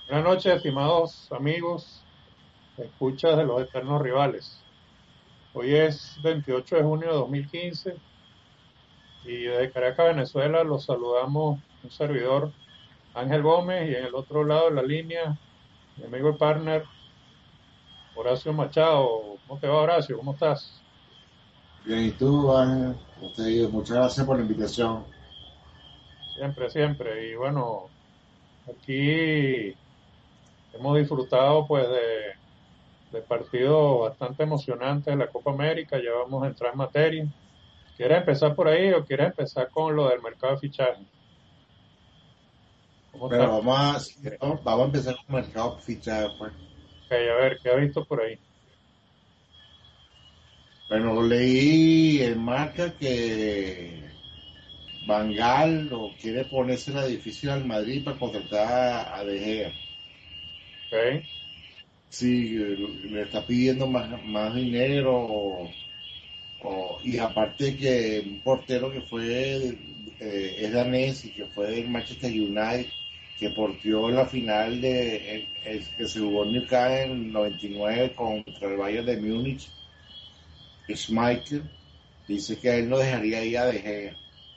Buenas noches, estimados amigos, escuchas de los eternos rivales. Hoy es 28 de junio de 2015 y desde Caracas, Venezuela, los saludamos un servidor, Ángel Gómez, y en el otro lado de la línea, mi amigo y partner, Horacio Machado. ¿Cómo te va, Horacio? ¿Cómo estás? Bien, ¿y tú, Ángel? ¿Cómo te ha ido? Muchas gracias por la invitación. Siempre, siempre. Y bueno, aquí hemos disfrutado pues de partidos bastante emocionantes de la Copa América. Ya vamos a entrar en materia. ¿Quieres empezar por ahí o quieres empezar con lo del mercado de fichaje? ¿Cómo Pero estás? vamos a empezar con el mercado fichaje, pues. Ok, a ver, ¿qué has visto por ahí? Bueno, leí en marca que Van Gaal lo quiere ponerse la difícil al Madrid para contratar a De Gea. Ok, Sí, le está pidiendo más dinero y aparte que un portero que es danés y que fue del Manchester United, que portió la final que se jugó en Newcastle en el 99 contra el Bayern de Múnich, Schmeichel, dice que a él no dejaría ir a De Gea.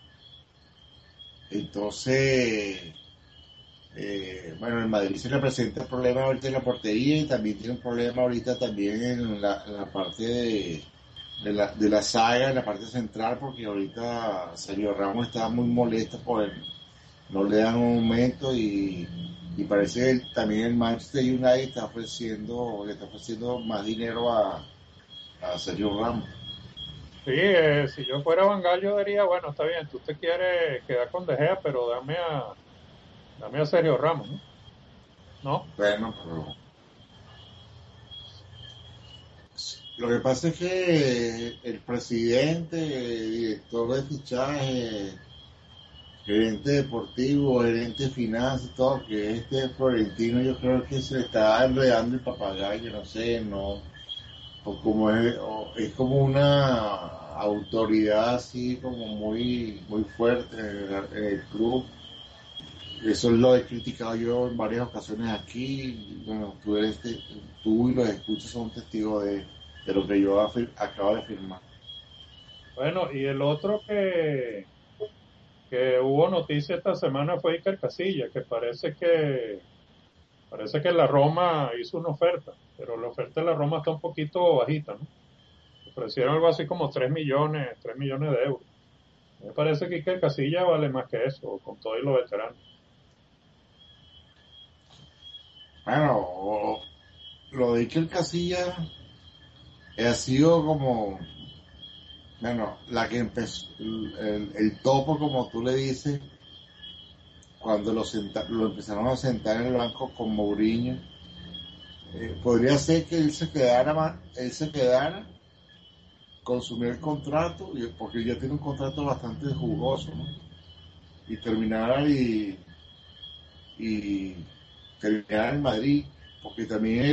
Entonces, bueno, el Madrid se le presenta el problema ahorita en la portería y también tiene un problema ahorita también en la parte de la saga, en la parte central, porque ahorita Sergio Ramos está muy molesto por él, no le dan un aumento y parece que también el Manchester United le está ofreciendo más dinero a Sergio Ramos. sí, si yo fuera Van Gaal, yo diría, bueno, está bien, tú te quieres quedar con De Gea, pero dame a Sergio Ramos, ¿no? ¿No? Bueno, pero lo que pasa es que el presidente, director de fichaje, gerente deportivo, gerente de finanzas, todo, que Florentino, yo creo que se le está enredando el papagayo, no sé, no, es como una autoridad así como muy fuerte en el club. Eso lo he criticado yo en varias ocasiones aquí. Bueno, tú y los escuchas son testigos de lo que yo acabo de afirmar. Bueno, y el otro que hubo noticia esta semana fue Iker Casillas, que parece que la Roma hizo una oferta, pero la oferta de la Roma está un poquito bajita, ¿no? Ofrecieron algo así como 3 millones de euros. Me parece que Iker Casillas vale más que eso, con todos los veteranos. Bueno, lo de Iker Casillas ha sido como, bueno, la que empezó, el topo, como tú le dices, cuando lo empezaron a sentar en el banco con Mourinho. Podría ser que él se quedara, consumir el contrato, porque él ya tiene un contrato bastante jugoso, ¿no? Y terminara y terminar en Madrid, porque también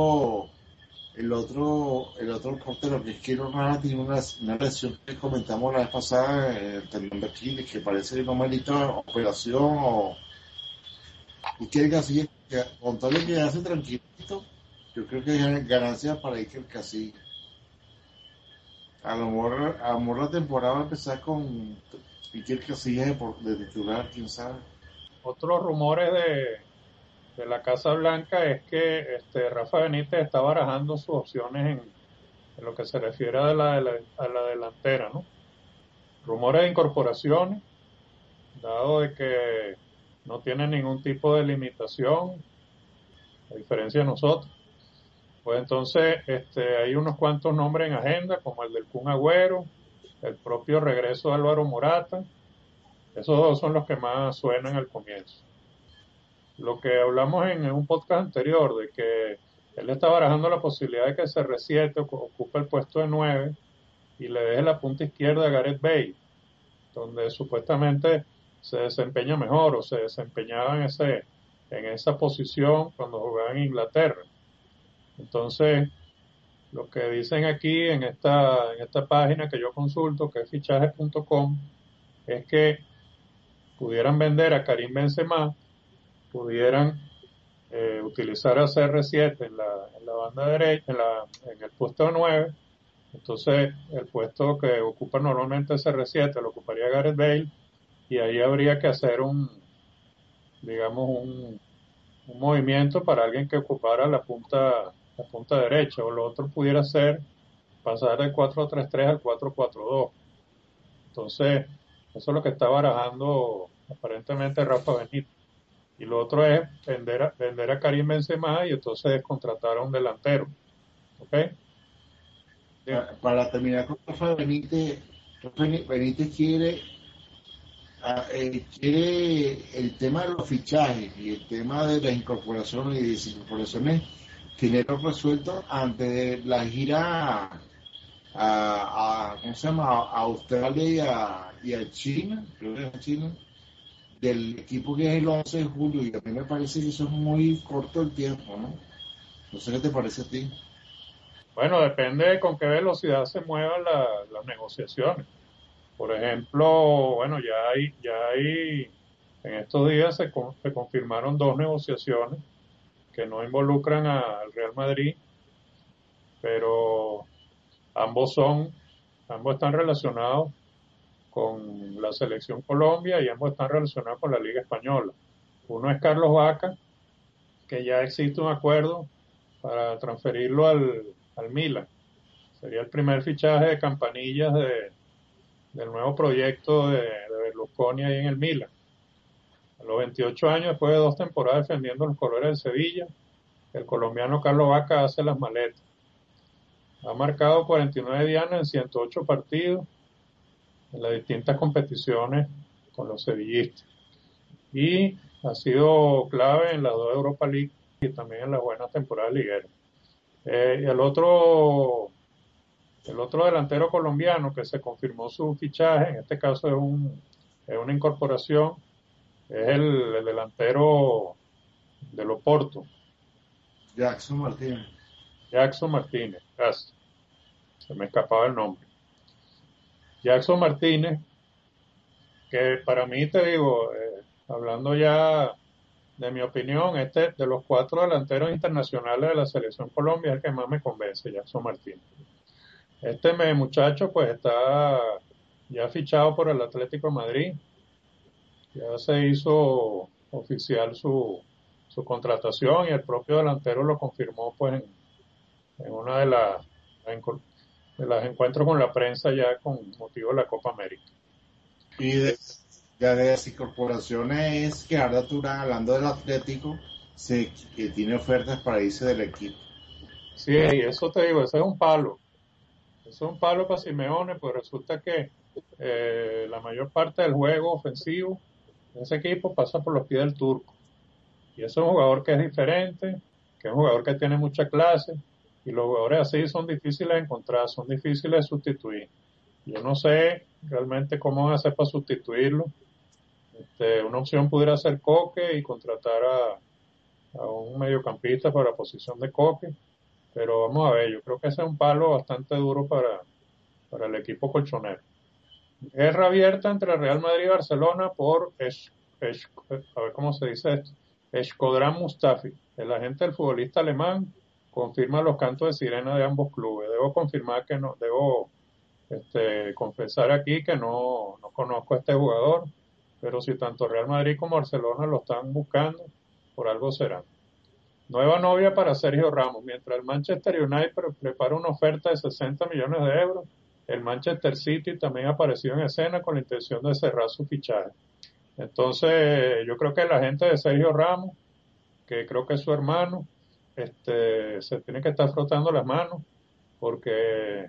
el otro portero que es Keylor Navas tiene una lesión que comentamos la vez pasada en el tendón de Aquiles, que parece que no merita operación y quiere Casillas, con todo lo que hace tranquilito, yo creo que es ganancia para Iker Casillas. A lo mejor la temporada va a empezar con Iker Casillas de titular, quién sabe. Otros rumores de la Casa Blanca es que Rafa Benítez está barajando sus opciones en lo que se refiere a la delantera, ¿no? Rumores de incorporaciones, dado de que no tiene ningún tipo de limitación, a diferencia de nosotros. Pues entonces hay unos cuantos nombres en agenda, como el del Kun Agüero, el propio regreso de Álvaro Morata. Esos dos son los que más suenan al comienzo. Lo que hablamos en un podcast anterior, de que él está barajando la posibilidad de que CR7 ocupe el puesto de 9 y le deje la punta izquierda a Gareth Bale, donde supuestamente se desempeña mejor o se desempeñaba en esa posición cuando jugaba en Inglaterra. Entonces, lo que dicen aquí en esta página que yo consulto, que es fichaje.com, es que pudieran vender a Karim Benzema, pudieran utilizara CR7 en la banda derecha, en el puesto 9. Entonces el puesto que ocupa normalmente CR7 lo ocuparía Gareth Bale, y ahí habría que hacer digamos, un movimiento para alguien que ocupara la punta derecha, o lo otro pudiera ser pasar del 4-3-3 al 4-4-2. Entonces, eso es lo que está barajando aparentemente Rafa Benítez. Y lo otro es vender a Karim Benzema y entonces contratar a un delantero. ¿Ok? Bien. Para terminar con Rafa Benítez quiere el tema de los fichajes y el tema de las incorporaciones y desincorporaciones tenerlo resuelto antes de la gira ¿cómo se llama? A Australia y a China, creo que es a China, del equipo que es el 11 de julio, y a mí me parece que eso es muy corto el tiempo, ¿no? No sé qué te parece a ti. Bueno, depende de con qué velocidad se muevan las negociaciones. Por ejemplo, bueno, en estos días se confirmaron dos negociaciones que no involucran al Real Madrid, pero ambos ambos están relacionados con la Selección Colombia y ambos están relacionados con la Liga Española. Uno es Carlos Vaca, que ya existe un acuerdo para transferirlo al Milan. Sería el primer fichaje de Campanillas del nuevo proyecto de Berlusconi ahí en el Milan. A los 28 años, después de 2 temporadas defendiendo los colores del Sevilla, el colombiano Carlos Vaca hace las maletas. Ha marcado 49 dianas en 108 partidos en las distintas competiciones con los sevillistas. Y ha sido clave en las dos Europa League y también en las buenas temporadas ligueras. Y el otro delantero colombiano que se confirmó su fichaje, en este caso es una incorporación, es el delantero del Oporto, Jackson Martínez. Jackson Martínez. Gracias, se me escapaba el nombre. Jackson Martínez, que para mí, te digo, hablando ya de mi opinión, de los cuatro delanteros internacionales de la Selección Colombia es el que más me convence, Jackson Martínez. Muchacho pues está ya fichado por el Atlético de Madrid, ya se hizo oficial su contratación, y el propio delantero lo confirmó pues en una de las encuentros con la prensa ya con motivo de la Copa América. Y de las incorporaciones es que Arda Turán, hablando del Atlético, que tiene ofertas para irse del equipo. Sí, y eso te digo, ese es un palo. Eso es un palo para Simeone, pues resulta que la mayor parte del juego ofensivo de ese equipo pasa por los pies del turco. Y es un jugador que es diferente, que es un jugador que tiene mucha clase, y los jugadores así son difíciles de encontrar, son difíciles de sustituir. Yo no sé realmente cómo van a hacer para sustituirlo. Una opción pudiera ser Coque y contratar a un mediocampista para la posición de Coque, pero vamos a ver, yo creo que ese es un palo bastante duro para el equipo colchonero. Guerra abierta entre Real Madrid y Barcelona por, a ver cómo se dice esto, Shkodran Mustafi, el agente del futbolista alemán, confirma los cantos de sirena de ambos clubes. Debo confesar aquí que no conozco a este jugador, pero si tanto Real Madrid como Barcelona lo están buscando, por algo será. Nueva novia para Sergio Ramos. Mientras el Manchester United prepara una oferta de 60 millones de euros, el Manchester City también ha aparecido en escena con la intención de cerrar su fichaje. Entonces, yo creo que la gente de Sergio Ramos, que creo que es su hermano, se tiene que estar frotando las manos, porque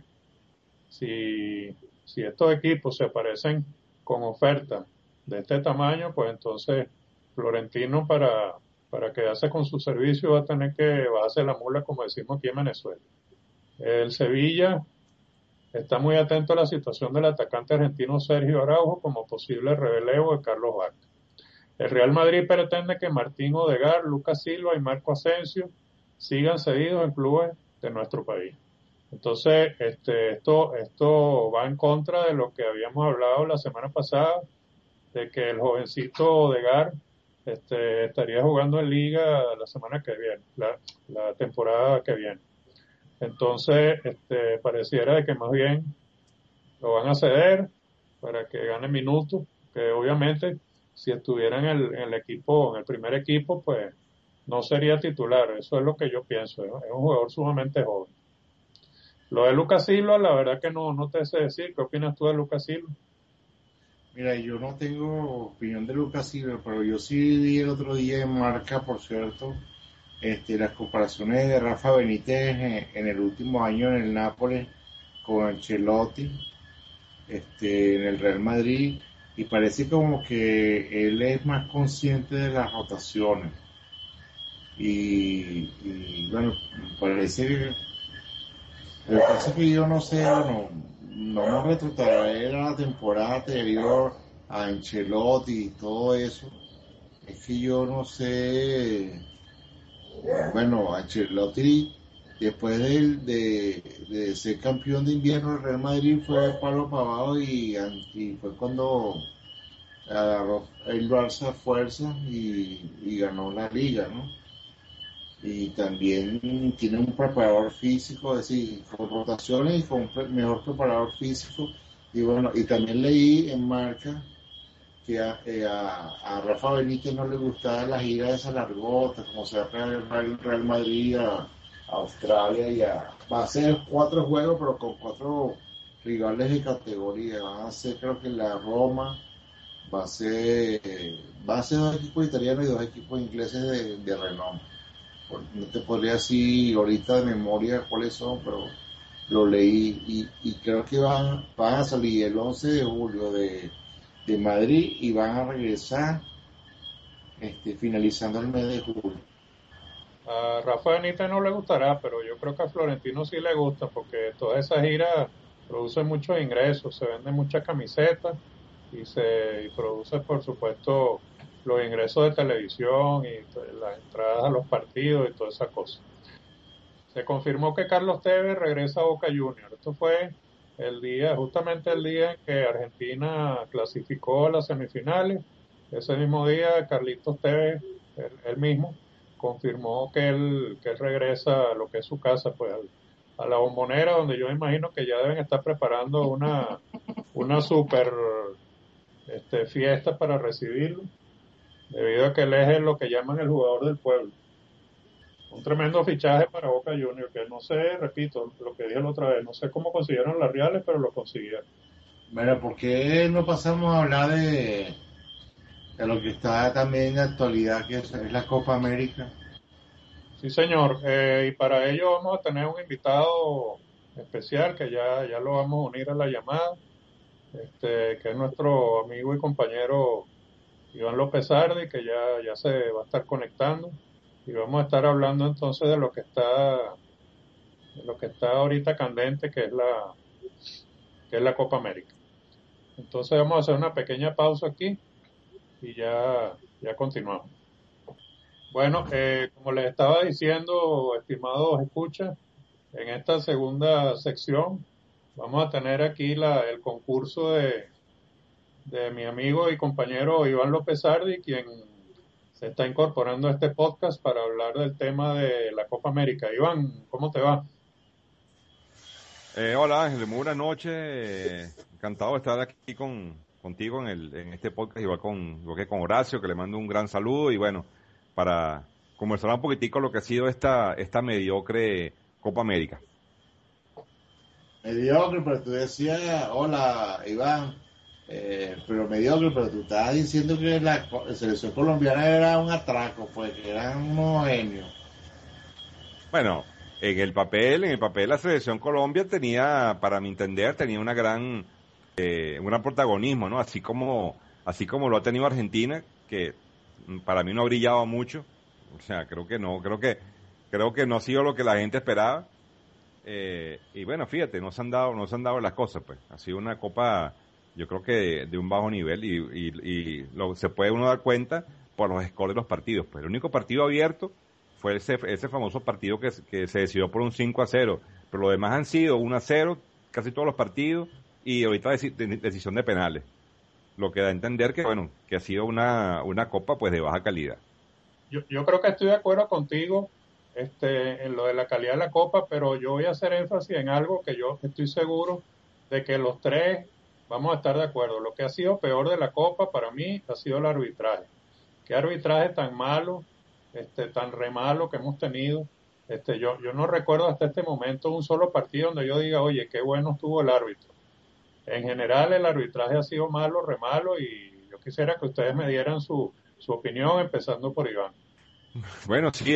si estos equipos se aparecen con ofertas de este tamaño, pues entonces Florentino para quedarse con su servicio va a tener que bajarse la mula, como decimos aquí en Venezuela. El Sevilla está muy atento a la situación del atacante argentino Sergio Araujo como posible relevo de Carlos Vaca. El Real Madrid pretende que Martín Odegaard, Lucas Silva y Marco Asensio sigan cedidos en clubes de nuestro país. Entonces, esto va en contra de lo que habíamos hablado la semana pasada, de que el jovencito Odegaard estaría jugando en liga la semana que viene, la temporada que viene. Entonces, pareciera de que más bien lo van a ceder para que gane minutos, que obviamente si estuviera en el equipo, en el primer equipo, pues no sería titular. Eso es lo que yo pienso. Es un jugador sumamente joven. Lo de Lucas Silva, la verdad que no te sé decir. ¿Qué opinas tú de Lucas Silva? Mira, yo no tengo opinión de Lucas Silva, pero yo sí vi el otro día en Marca, por cierto, las comparaciones de Rafa Benítez en el último año en el Nápoles con Ancelotti, en el Real Madrid, y parece como que él es más consciente de las rotaciones. Y bueno, parece que lo que pasa es que yo no sé, bueno, no me retrotraer a la temporada anterior, a Ancelotti y todo eso. Es que yo no sé, bueno, Ancelotti, después de ser campeón de invierno del Real Madrid, fue palo pavado y fue cuando agarró el Barça fuerza y ganó la liga, ¿no? Y también tiene un preparador físico, es decir, con rotaciones y con un mejor preparador físico. Y bueno, y también leí en Marca que a Rafa Benítez no le gustaba la gira de esa largota, como se va a el Real Madrid a Australia va a ser 4 juegos, pero con 4 rivales de categoría. Van a ser, creo que la Roma, va a ser, va a ser 2 equipos italianos y 2 equipos ingleses de renombre. No te podría decir ahorita de memoria cuáles son, pero lo leí y creo que van a salir el 11 de julio de Madrid y van a regresar finalizando el mes de julio. A Rafa Benítez no le gustará, pero yo creo que a Florentino sí le gusta porque toda esa gira produce muchos ingresos, se venden muchas camisetas y produce, por supuesto, los ingresos de televisión y las entradas a los partidos y toda esa cosa. Se confirmó que Carlos Tevez regresa a Boca Juniors. Esto fue justamente el día en que Argentina clasificó a las semifinales. Ese mismo día, Carlitos Tevez, él mismo, confirmó que él regresa a lo que es su casa, pues a la Bombonera, donde yo imagino que ya deben estar preparando una super fiesta para recibirlo, debido a que él es lo que llaman el jugador del pueblo. Un tremendo fichaje para Boca Juniors, que no sé, repito, lo que dije la otra vez, no sé cómo consiguieron las Reales, pero lo consiguieron. Bueno, ¿por qué no pasamos a hablar de lo que está también en la actualidad, que es la Copa América? Sí, señor, y para ello vamos a tener un invitado especial que ya lo vamos a unir a la llamada, que es nuestro amigo y compañero Iván López Sardi, que ya se va a estar conectando y vamos a estar hablando entonces de lo que está ahorita candente, que es la Copa América. Entonces vamos a hacer una pequeña pausa aquí y ya continuamos. Bueno, como les estaba diciendo, estimados escuchas, en esta segunda sección vamos a tener aquí el concurso de mi amigo y compañero Iván López Sardi, quien se está incorporando a este podcast para hablar del tema de la Copa América. Iván, ¿cómo te va? Hola Ángel, muy buenas noches. Encantado de estar aquí contigo en este podcast, igual que con Horacio, que le mando un gran saludo y bueno, para conversar un poquitico lo que ha sido esta mediocre Copa América. Mediocre, pero tú decías, hola Iván, pero mediocre, pero tú estabas diciendo que la selección colombiana era un atraco, pues que eran unos genios. Bueno, en el papel la selección Colombia tenía, para mi entender, tenía un gran protagonismo, ¿no? Así como lo ha tenido Argentina, que para mí no ha brillado mucho. O sea, creo que no ha sido lo que la gente esperaba. Y bueno, fíjate, no se han dado las cosas, pues. Ha sido una copa, yo creo que de un bajo nivel se puede uno dar cuenta por los scores de los partidos, pues. El único partido abierto fue ese famoso partido que se decidió por un 5-0, pero los demás han sido 1-0, casi todos los partidos, y ahorita decisión de penales. lo que da a entender que, bueno, que ha sido una copa pues de baja calidad. Yo creo que estoy de acuerdo contigo en lo de la calidad de la copa, pero yo voy a hacer énfasis en algo que yo estoy seguro de que los tres vamos a estar de acuerdo. Lo que ha sido peor de la copa para mí ha sido el arbitraje. Qué arbitraje tan malo, tan re malo que hemos tenido. Yo no recuerdo hasta este momento un solo partido donde yo diga, oye, qué bueno estuvo el árbitro. En general el arbitraje ha sido malo, re malo, y yo quisiera que ustedes me dieran su opinión, empezando por Iván. Bueno, sí,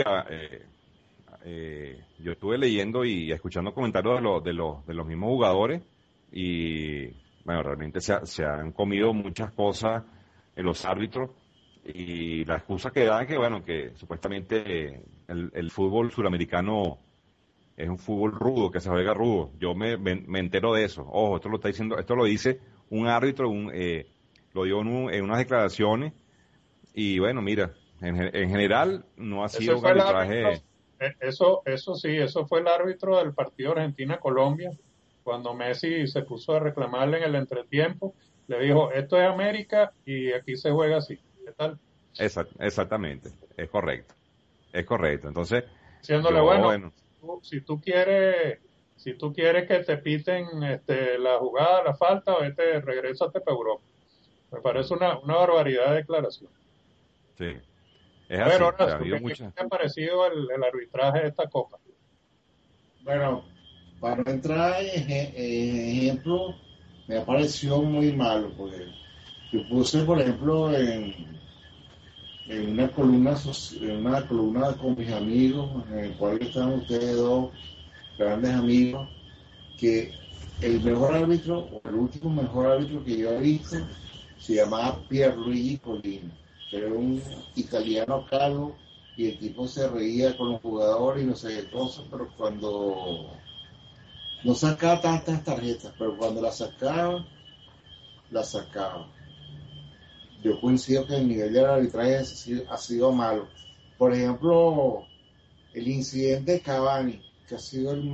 yo estuve leyendo y escuchando comentarios de los mismos jugadores y, bueno, realmente se han comido muchas cosas en los árbitros y la excusa que dan es que, bueno, que supuestamente el fútbol suramericano es un fútbol rudo, que se juega rudo. Yo me entero de eso. Ojo, esto lo está diciendo, esto lo dice un árbitro, lo dio en unas declaraciones y, bueno, mira, en general no ha Ese sido un fue el árbitro, arbitraje. eso sí, eso fue el árbitro del partido Argentina-Colombia, cuando Messi se puso a reclamarle en el entretiempo, le dijo, esto es América y aquí se juega así. ¿Qué tal? Exactamente, es correcto. Entonces, Diciéndole, yo, bueno, bueno, si tú quieres que te piten la jugada, la falta, vete, regrésate para Europa. Me parece mm, una barbaridad de declaración. sí, es A ver, así, o sea, ha Horacio, habido ¿qué muchas. te ha parecido el arbitraje de esta copa? Bueno, para no entrar en ejemplo, me ha parecido muy malo, porque yo puse, por ejemplo, en una columna con mis amigos, en el cual estaban ustedes dos grandes amigos, que el mejor árbitro, o el último mejor árbitro que yo he visto, se llamaba Pierluigi Collina, que era un italiano calvo, y el tipo se reía con los jugadores y no sé qué cosas, pero cuando no sacaba tantas tarjetas, pero cuando las sacaba. Yo coincido que el nivel del arbitraje ha sido malo. Por ejemplo, el incidente de Cavani, que ha sido el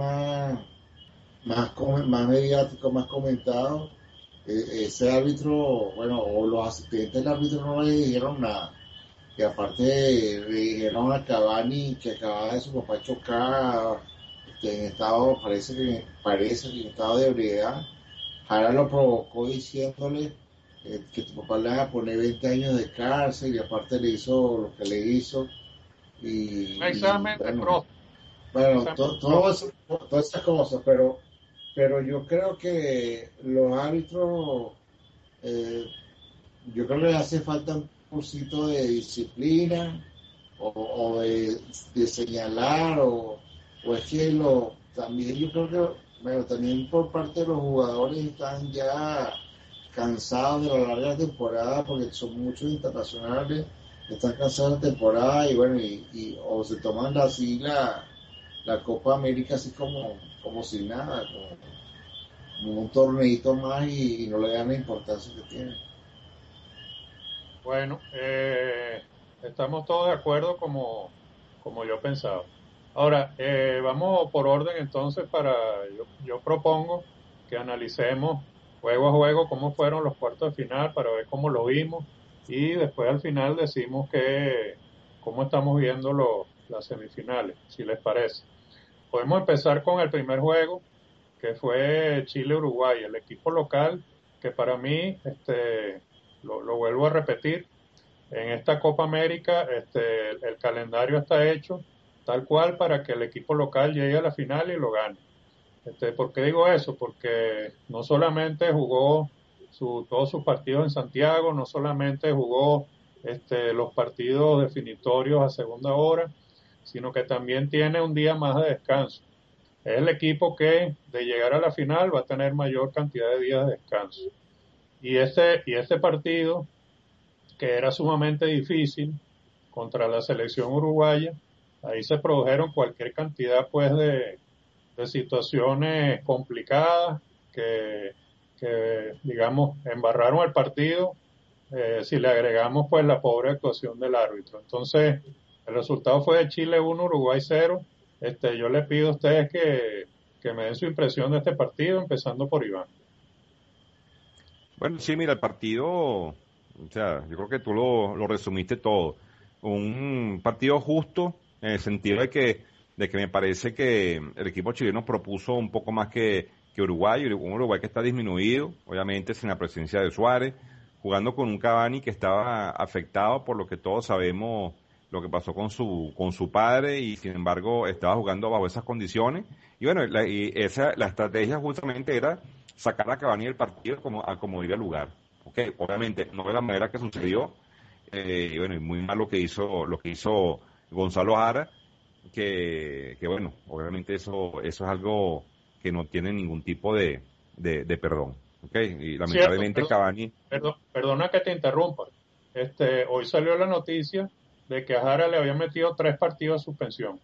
más mediático, más comentado, ese árbitro, bueno, o los asistentes del árbitro no le dijeron nada. Y aparte le dijeron a Cavani que acababa de su papá chocar en estado, parece que en estado de ebriedad. Jara lo provocó diciéndole que tu papá le va a poner 20 años de cárcel y aparte le hizo lo que le hizo. Un Y examen de bueno, próstata, un bueno, examen de todo próstata. eso, todas esas cosas, pero yo creo que los árbitros, eh, yo creo que les hace falta un cursito de disciplina o de señalar o es que también yo creo que, bueno, también por parte de los jugadores están ya cansados de la larga temporada porque son muchos internacionales, están cansados de temporada y bueno, o se toman así la Copa América así como si nada, como un torneito más y no le dan la importancia que tiene. Bueno, estamos todos de acuerdo como yo pensaba. Ahora, vamos por orden entonces yo propongo que analicemos juego a juego cómo fueron los cuartos de final para ver cómo lo vimos y después al final decimos cómo estamos viendo las semifinales, si les parece. Podemos empezar con el primer juego, que fue Chile-Uruguay, el equipo local, que para mí, lo vuelvo a repetir, en esta Copa América, el calendario está hecho tal cual para que el equipo local llegue a la final y lo gane. ¿Por qué digo eso? Porque no solamente jugó todos sus partidos en Santiago, no solamente jugó los partidos definitorios a segunda hora, sino que también tiene un día más de descanso. Es el equipo que de llegar a la final va a tener mayor cantidad de días de descanso. Y este partido, que era sumamente difícil contra la selección uruguaya, ahí se produjeron cualquier cantidad pues de situaciones complicadas que digamos embarraron el partido, si le agregamos pues la pobre actuación del árbitro. Entonces el resultado fue de Chile 1, Uruguay 0. Yo le pido a ustedes que me den su impresión de este partido, empezando por Iván. Bueno, sí, mira, el partido, o sea, yo creo que tú lo resumiste todo. Un partido justo en el sentido de que me parece que el equipo chileno propuso un poco más que Uruguay, un Uruguay que está disminuido, obviamente sin la presencia de Suárez, jugando con un Cavani que estaba afectado por lo que todos sabemos lo que pasó con su padre y sin embargo estaba jugando bajo esas condiciones. Y bueno, la estrategia justamente era sacar a Cavani del partido como iba el lugar. Okay, obviamente no de la manera que sucedió, y bueno, y muy mal lo que hizo Gonzalo Jara, que bueno, obviamente eso es algo que no tiene ningún tipo de perdón. Okay, y Cierto, lamentablemente Cavani. perdona que te interrumpa. Hoy salió la noticia de que a Jara le habían metido 3 partidos de suspensión.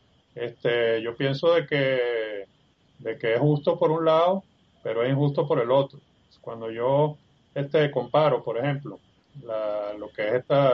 Yo pienso de que es justo por un lado, pero es injusto por el otro. Cuando yo comparo, por ejemplo, lo que es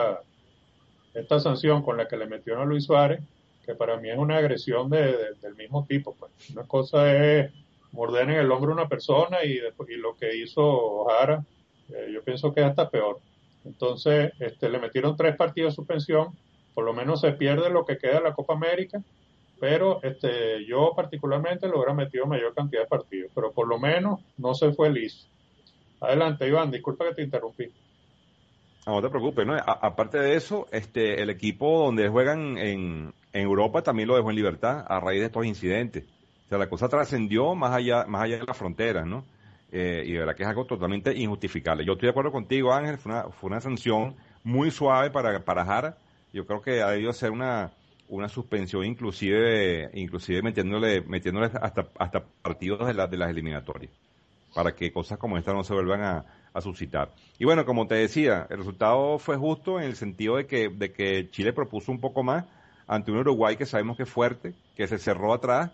esta sanción con la que le metieron a Luis Suárez, que para mí es una agresión del mismo tipo. Pues. Una cosa es morder en el hombro a una persona y lo que hizo Jara, yo pienso que es hasta peor. Entonces, le metieron 3 partidos de suspensión, por lo menos se pierde lo que queda de la Copa América, pero yo particularmente le hubiera metido mayor cantidad de partidos, pero por lo menos no se fue liso. Adelante, Iván, disculpa que te interrumpí. No te preocupes, ¿no? Aparte de eso, el equipo donde juegan en Europa también lo dejó en libertad a raíz de estos incidentes. O sea, la cosa trascendió más allá de las fronteras, ¿no? Y de verdad que es algo totalmente injustificable. Yo estoy de acuerdo contigo, Ángel, fue una sanción muy suave para Jara. Yo creo que ha debido ser una suspensión inclusive metiéndole hasta partidos de las eliminatorias para que cosas como esta no se vuelvan a suscitar. Y bueno, como te decía, el resultado fue justo en el sentido de que Chile propuso un poco más ante un Uruguay que sabemos que es fuerte, que se cerró atrás,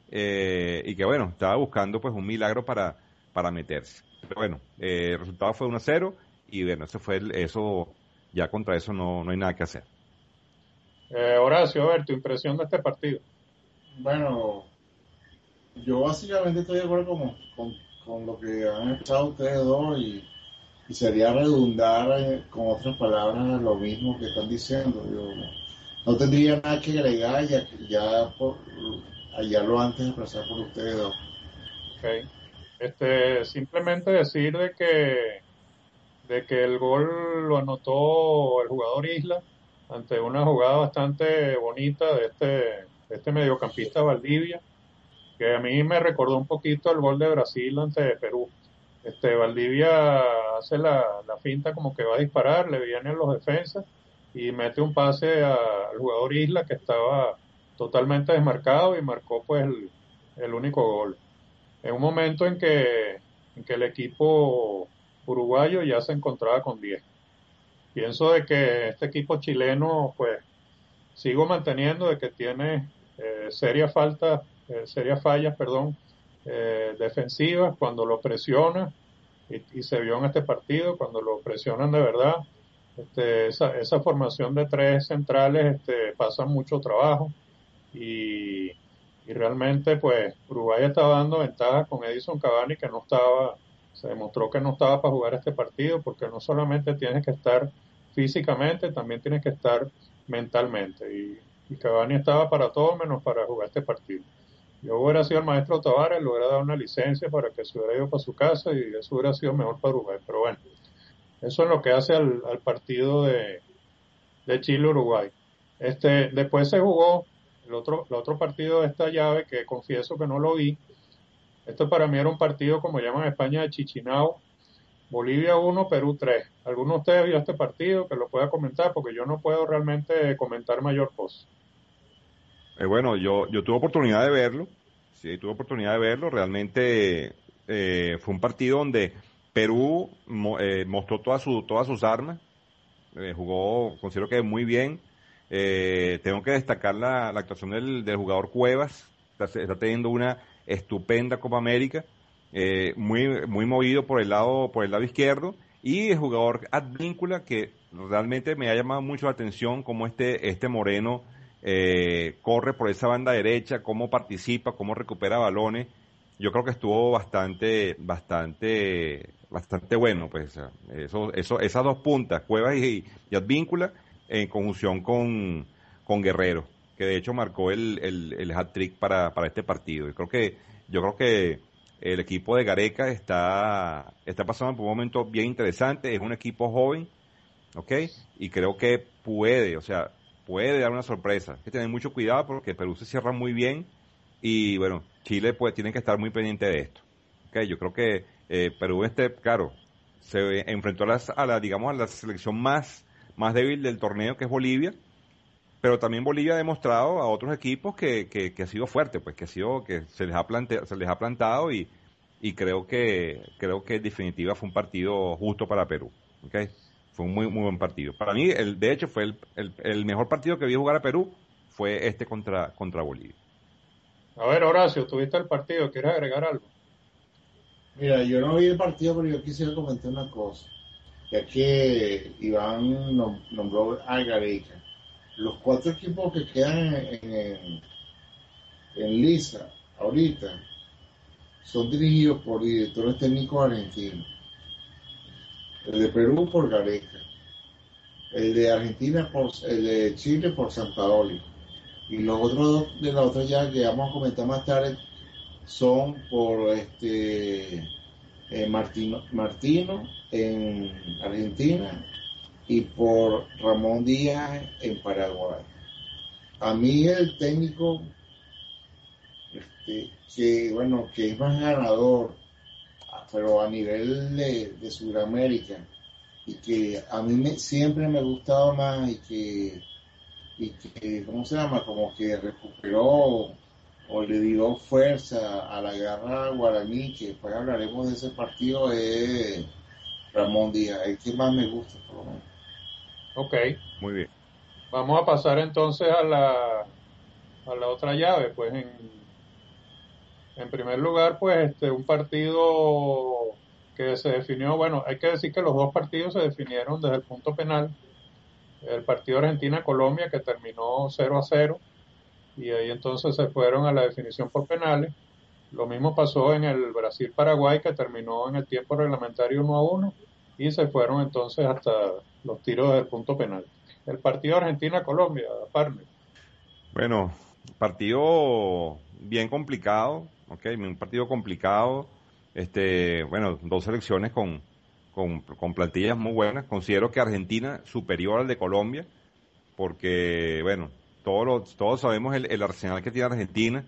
y que bueno, estaba buscando pues un milagro para meterse. Pero bueno, el resultado fue 1-0 y bueno, eso, ya contra eso no hay nada que hacer. Horacio, a ver, tu impresión de este partido. Bueno, yo básicamente estoy de acuerdo con lo que han expresado ustedes dos y sería redundar con otras palabras lo mismo que están diciendo. Yo no tendría nada que agregar ya lo antes expresado por ustedes dos. Okay. Simplemente decir de que el gol lo anotó el jugador Isla ante una jugada bastante bonita de este mediocampista Valdivia, que a mí me recordó un poquito el gol de Brasil ante Perú. Valdivia hace la finta como que va a disparar, le vienen los defensas y mete un pase al jugador Isla que estaba totalmente desmarcado y marcó pues el único gol. En un momento en que el equipo uruguayo ya se encontraba con 10. Pienso de que este equipo chileno, pues, sigo manteniendo de que tiene serias fallas, perdón, defensivas cuando lo presiona y se vio en este partido, cuando lo presionan de verdad. Esa formación de 3 centrales pasa mucho trabajo y realmente pues Uruguay estaba dando ventaja con Edison Cavani que no estaba, se demostró que no estaba para jugar este partido porque no solamente tienes que estar físicamente, también tienes que estar mentalmente y Cavani estaba para todo menos para jugar este partido. Yo hubiera sido el maestro Tavares, le hubiera dado una licencia para que se hubiera ido para su casa y eso hubiera sido mejor para Uruguay, pero bueno, eso es lo que hace al partido de Chile-Uruguay. Después se jugó el otro partido de esta llave, que confieso que no lo vi. Esto para mí era un partido, como llaman en España, de Chichinao. Bolivia 1, Perú 3. ¿Alguno de ustedes vio este partido que lo pueda comentar? Porque yo no puedo realmente comentar mayor cosa. Bueno, yo tuve oportunidad de verlo, sí, tuve oportunidad de verlo, realmente fue un partido donde Perú mostró todas sus armas, jugó, considero que muy bien. Tengo que destacar la actuación del jugador Cuevas, está teniendo una estupenda Copa América, muy movido por el lado izquierdo, y el jugador Advíncula, que realmente me ha llamado mucho la atención, como este Moreno corre por esa banda derecha, cómo participa, cómo recupera balones, yo creo que estuvo bastante bueno, pues, o sea, esas dos puntas, Cuevas y Advíncula, en conjunción con Guerrero, que de hecho marcó el hat-trick para este partido. Yo creo que el equipo de Gareca está pasando por un momento bien interesante, es un equipo joven, ¿ok? Y creo que puede dar una sorpresa. Hay que tener mucho cuidado porque Perú se cierra muy bien y bueno, Chile pues tiene que estar muy pendiente de esto. ¿Ok? Yo creo que Perú claro, se enfrentó digamos, a la selección más débil del torneo, que es Bolivia, pero también Bolivia ha demostrado a otros equipos que ha sido fuerte, pues que se les ha plantado y creo que en definitiva fue un partido justo para Perú. ¿Ok? Fue un muy buen partido. Para mí, de hecho, fue el mejor partido que vi jugar a Perú fue este contra Bolivia. A ver, Horacio, tuviste el partido, ¿quieres agregar algo? Mira, yo no vi el partido, pero yo quisiera comentar una cosa. Ya que Iván nombró a Gareca. Los cuatro equipos que quedan en lisa ahorita son dirigidos por directores técnicos argentinos. El de Perú por Gareca, el de Argentina el de Chile por Sampaoli. Y los otros dos de la otra ya que vamos a comentar más tarde son por Martino en Argentina y por Ramón Díaz en Paraguay. A mí el técnico que es más ganador, pero a nivel de Sudamérica, y que a mí siempre me gustaba más y que, ¿cómo se llama? Como que recuperó o le dio fuerza a la guerra guaraní, que después hablaremos de ese partido, es Ramón Díaz, el que más me gusta, por lo menos. Ok, Muy bien. vamos a pasar entonces a la otra llave. Pues en primer lugar, pues un partido que se definió, bueno, hay que decir que los dos partidos se definieron desde el punto penal. El partido Argentina-Colombia que terminó 0-0 y ahí entonces se fueron a la definición por penales. Lo mismo pasó en el Brasil-Paraguay que terminó en el tiempo reglamentario 1-1 y se fueron entonces hasta los tiros del punto penal. El partido Argentina-Colombia, partner. Bueno, partido bien complicado, ¿ok? Un partido complicado. Bueno, dos selecciones con plantillas muy buenas. Considero que Argentina superior al de Colombia, porque, bueno, todos sabemos el arsenal que tiene Argentina.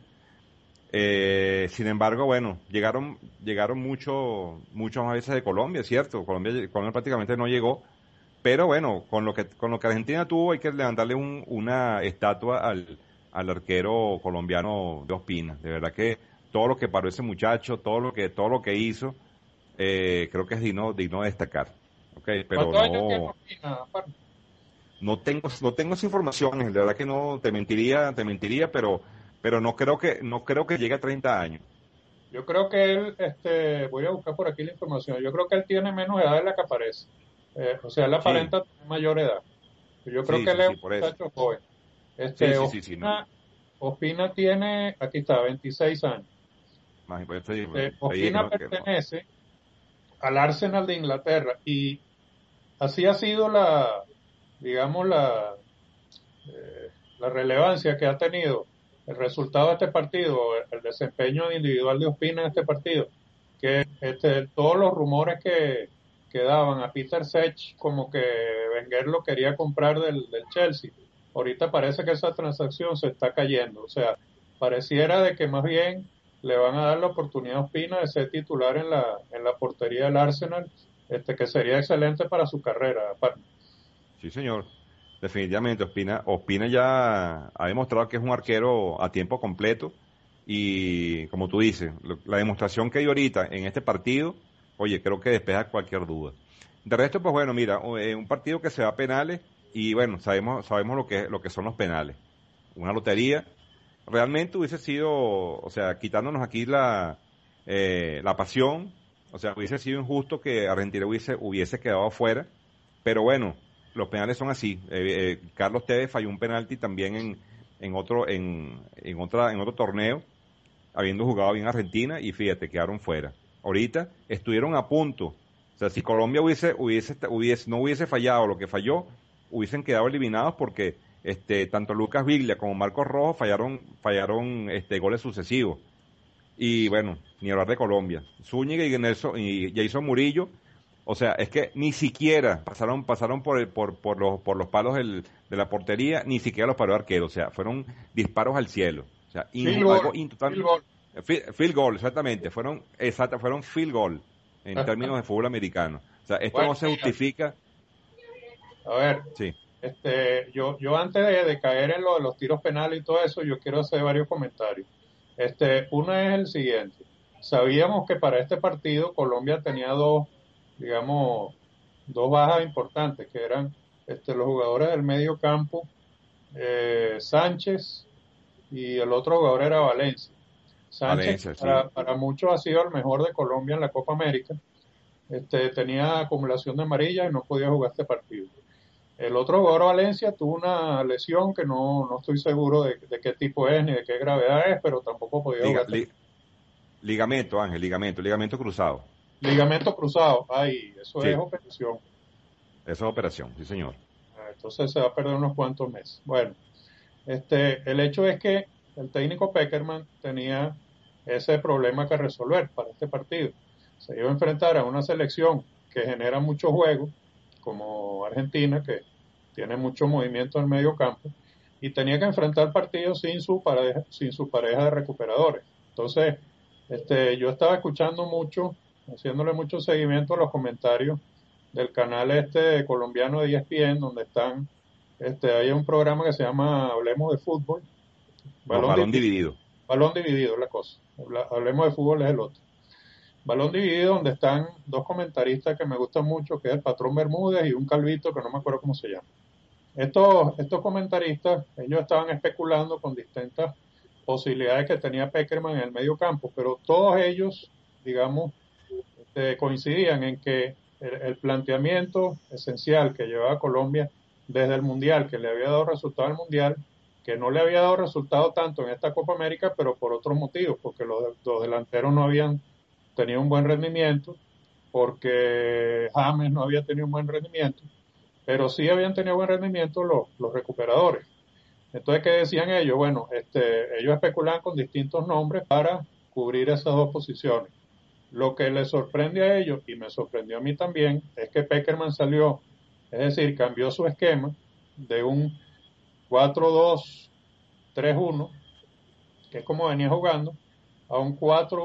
Sin embargo, bueno, llegaron muchas más veces de Colombia, ¿cierto? Colombia prácticamente no llegó. Pero bueno, con lo que Argentina tuvo, hay que levantarle una estatua al arquero colombiano de Ospina. De verdad que todo lo que paró ese muchacho, todo lo que hizo, creo que es digno de destacar. Okay, pero ¿Cuántos años tiene no, Ospina, partner? no tengo esa información, de verdad que no, te mentiría, pero no creo que llegue a 30 años. Yo creo que él, voy a buscar por aquí la información, yo creo que él tiene menos edad de la que aparece. O sea, él Sí, aparenta tener mayor edad. Yo creo sí, que él sí, es sí, un por eso. muchacho joven. Sí, sí, sí, sí, no. Ospina tiene, aquí está, 26 años. Más, pues, te dije que Ospina no, que no. pertenece al Arsenal de Inglaterra y así ha sido digamos, eh, la relevancia que ha tenido el resultado de este partido, el desempeño individual de Ospina en este partido, que todos los rumores que daban a Peter Sech como que Wenger lo quería comprar del Chelsea. Ahorita parece que esa transacción se está cayendo, o sea, pareciera de que más bien le van a dar la oportunidad a Ospina de ser titular en la portería del Arsenal, que sería excelente para su carrera. Sí, señor. Definitivamente, Ospina ya ha demostrado que es un arquero a tiempo completo y como tú dices, la demostración que hay ahorita en este partido, oye, creo que despeja cualquier duda. De resto, pues bueno, mira, un partido que se va a penales y bueno, sabemos lo que son los penales. Una lotería. Realmente hubiese sido, o sea, quitándonos aquí la pasión, o sea, hubiese sido injusto que Argentina hubiese quedado afuera, pero bueno, los penales son así. Carlos Tevez falló un penalti también en otro torneo habiendo jugado bien Argentina, y fíjate, quedaron fuera. Ahorita estuvieron a punto. O sea, si Colombia no hubiese fallado lo que falló, hubiesen quedado eliminados porque tanto Lucas Viglia como Marcos Rojo fallaron goles sucesivos. Y bueno, ni hablar de Colombia. Zúñiga y Jason Murillo, o sea, es que ni siquiera pasaron por los palos de la portería, ni siquiera los paró arquero, o sea, fueron disparos al cielo. O sea, Field algo goal, intotal. field goal. Field goal, exactamente, fueron field goal en términos de fútbol americano. O sea, esto Bueno, no se mira, justifica. a ver, Sí, yo antes de caer en lo de los tiros penales y todo eso, yo quiero hacer varios comentarios. Uno es el siguiente. Sabíamos que para este partido Colombia tenía digamos, dos bajas importantes, que eran los jugadores del medio campo, Sánchez, y el otro jugador era Valencia. Sánchez, Valencia, sí. para muchos ha sido el mejor de Colombia en la Copa América. Tenía acumulación de amarillas y no podía jugar este partido. El otro jugador, Valencia, tuvo una lesión que no estoy seguro de qué tipo es ni de qué gravedad es, pero tampoco podía Liga, jugar. li- ligamento, Ángel, ligamento cruzado. Ligamento cruzado, ay, eso es Sí, operación. esa es operación, sí señor. Entonces se va a perder unos cuantos meses. Bueno, el hecho es que el técnico Peckerman tenía ese problema que resolver para este partido. Se iba a enfrentar a una selección que genera mucho juego, como Argentina, que tiene mucho movimiento en el medio campo, y tenía que enfrentar partidos sin su pareja de recuperadores. Entonces, yo estaba escuchando mucho, haciéndole mucho seguimiento a los comentarios del canal colombiano de ESPN, donde hay un programa que se llama Hablemos de Fútbol, No, balón balón dividido, dividido. balón dividido es la cosa. Hablemos de fútbol es el otro. Balón dividido, donde están dos comentaristas que me gustan mucho, que es el Patrón Bermúdez y un calvito que no me acuerdo cómo se llama. Estos comentaristas, ellos estaban especulando con distintas posibilidades que tenía Peckerman en el medio campo, pero todos ellos, digamos, coincidían en que el planteamiento esencial que llevaba Colombia desde el Mundial, que le había dado resultado al Mundial, que no le había dado resultado tanto en esta Copa América, pero por otros motivos, porque los delanteros no habían tenido un buen rendimiento, porque James no había tenido un buen rendimiento, pero sí habían tenido buen rendimiento los recuperadores. Entonces, ¿qué decían ellos? Bueno, ellos especulaban con distintos nombres para cubrir esas dos posiciones. Lo que les sorprende a ellos, y me sorprendió a mí también, es que Peckerman salió, es decir, cambió su esquema de un 4-2-3-1, que es como venía jugando, a un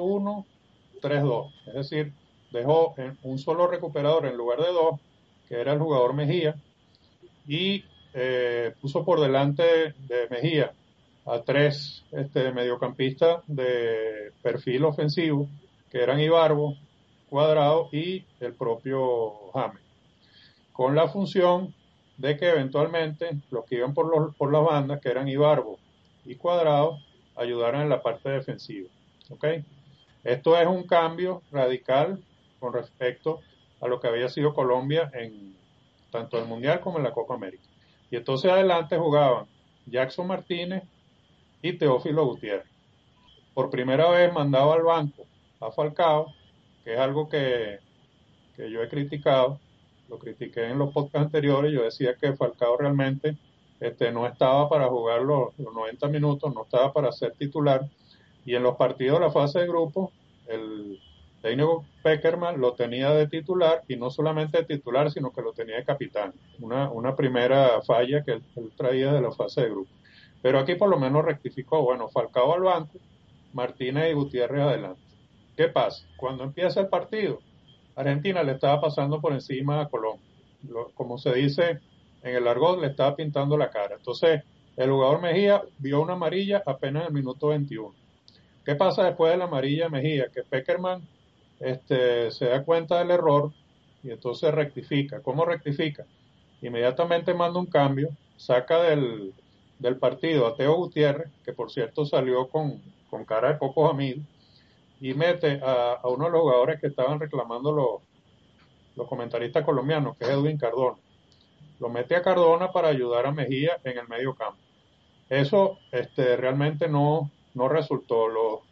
4-1-3-2. Es decir, dejó un solo recuperador en lugar de dos, que era el jugador Mejía, y puso por delante de Mejía a tres mediocampistas de perfil ofensivo, que eran Ibarbo, Cuadrado y el propio James, con la función de que eventualmente los que iban por las bandas, que eran Ibarbo y Cuadrado, ayudaran en la parte defensiva. ¿Ok? Esto es un cambio radical con respecto a lo que había sido Colombia en tanto el Mundial como en la Copa América. Y entonces adelante jugaban Jackson Martínez y Teófilo Gutiérrez. Por primera vez mandaba al banco a Falcao, que es algo que yo he criticado, lo critiqué en los podcasts anteriores, yo decía que Falcao realmente no estaba para jugar los 90 minutos, no estaba para ser titular, y en los partidos de la fase de grupo, el técnico Peckerman lo tenía de titular, y no solamente de titular, sino que lo tenía de capitán, una primera falla que él traía de la fase de grupo. Pero aquí por lo menos rectificó, bueno, Falcao al banco, Martínez y Gutiérrez adelante. ¿Qué pasa? Cuando empieza el partido, Argentina le estaba pasando por encima a Colombia. Como se dice en el argot, le estaba pintando la cara. Entonces, el jugador Mejía vio una amarilla apenas en el minuto 21. ¿Qué pasa después de la amarilla de Mejía? Que Peckerman se da cuenta del error y entonces rectifica. ¿Cómo rectifica? Inmediatamente manda un cambio, saca del partido a Teo Gutiérrez, que por cierto salió con cara de pocos amigos, y mete a uno de los jugadores que estaban reclamando los comentaristas colombianos, que es Edwin Cardona. Lo mete a Cardona para ayudar a Mejía en el medio campo. Eso realmente no resultó.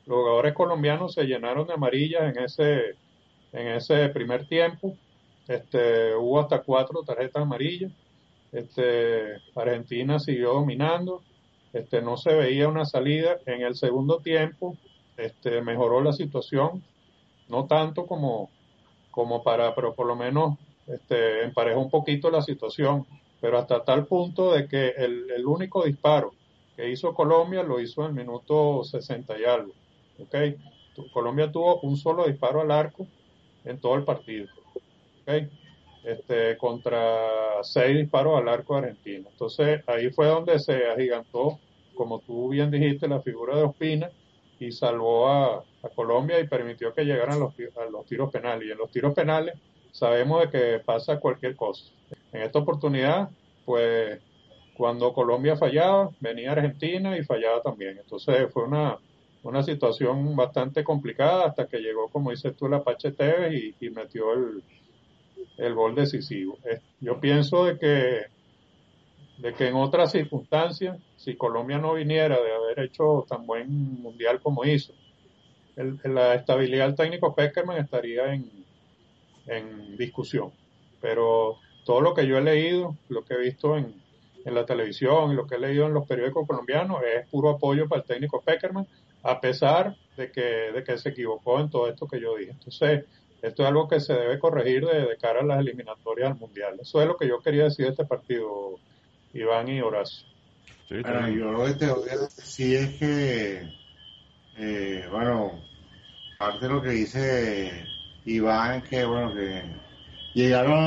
Los jugadores colombianos se llenaron de amarillas en ese primer tiempo. Hubo hasta 4 tarjetas amarillas. Argentina siguió dominando. No se veía una salida. En el segundo tiempo, mejoró la situación, no tanto pero por lo menos emparejó un poquito la situación, pero hasta tal punto de que el único disparo que hizo Colombia lo hizo en el minuto 60 y algo. ¿Okay? Colombia tuvo un solo disparo al arco en todo el partido. ¿Okay? Contra 6 disparos al arco de Argentina. Entonces ahí fue donde se agigantó, como tú bien dijiste, la figura de Ospina y salvó a Colombia y permitió que llegaran a los tiros penales. Y en los tiros penales sabemos de que pasa cualquier cosa. En esta oportunidad, pues cuando Colombia fallaba, venía Argentina y fallaba también. Entonces fue una situación bastante complicada hasta que llegó, como dices tú, la Apache Tevez y metió el gol decisivo. Yo pienso de que en otras circunstancias, si Colombia no viniera de haber hecho tan buen mundial como hizo, la estabilidad del técnico Peckerman estaría en discusión. Pero todo lo que yo he leído, lo que he visto en la televisión y lo que he leído en los periódicos colombianos es puro apoyo para el técnico Peckerman, a pesar de que se equivocó en todo esto que yo dije. Entonces, esto es algo que se debe corregir de cara a las eliminatorias al Mundial. Eso es lo que yo quería decir de este partido, Iván y Horacio. Sí, está Bueno, bien. yo lo que te voy a decir es que, bueno, parte de lo que dice Iván, que bueno, que llegaron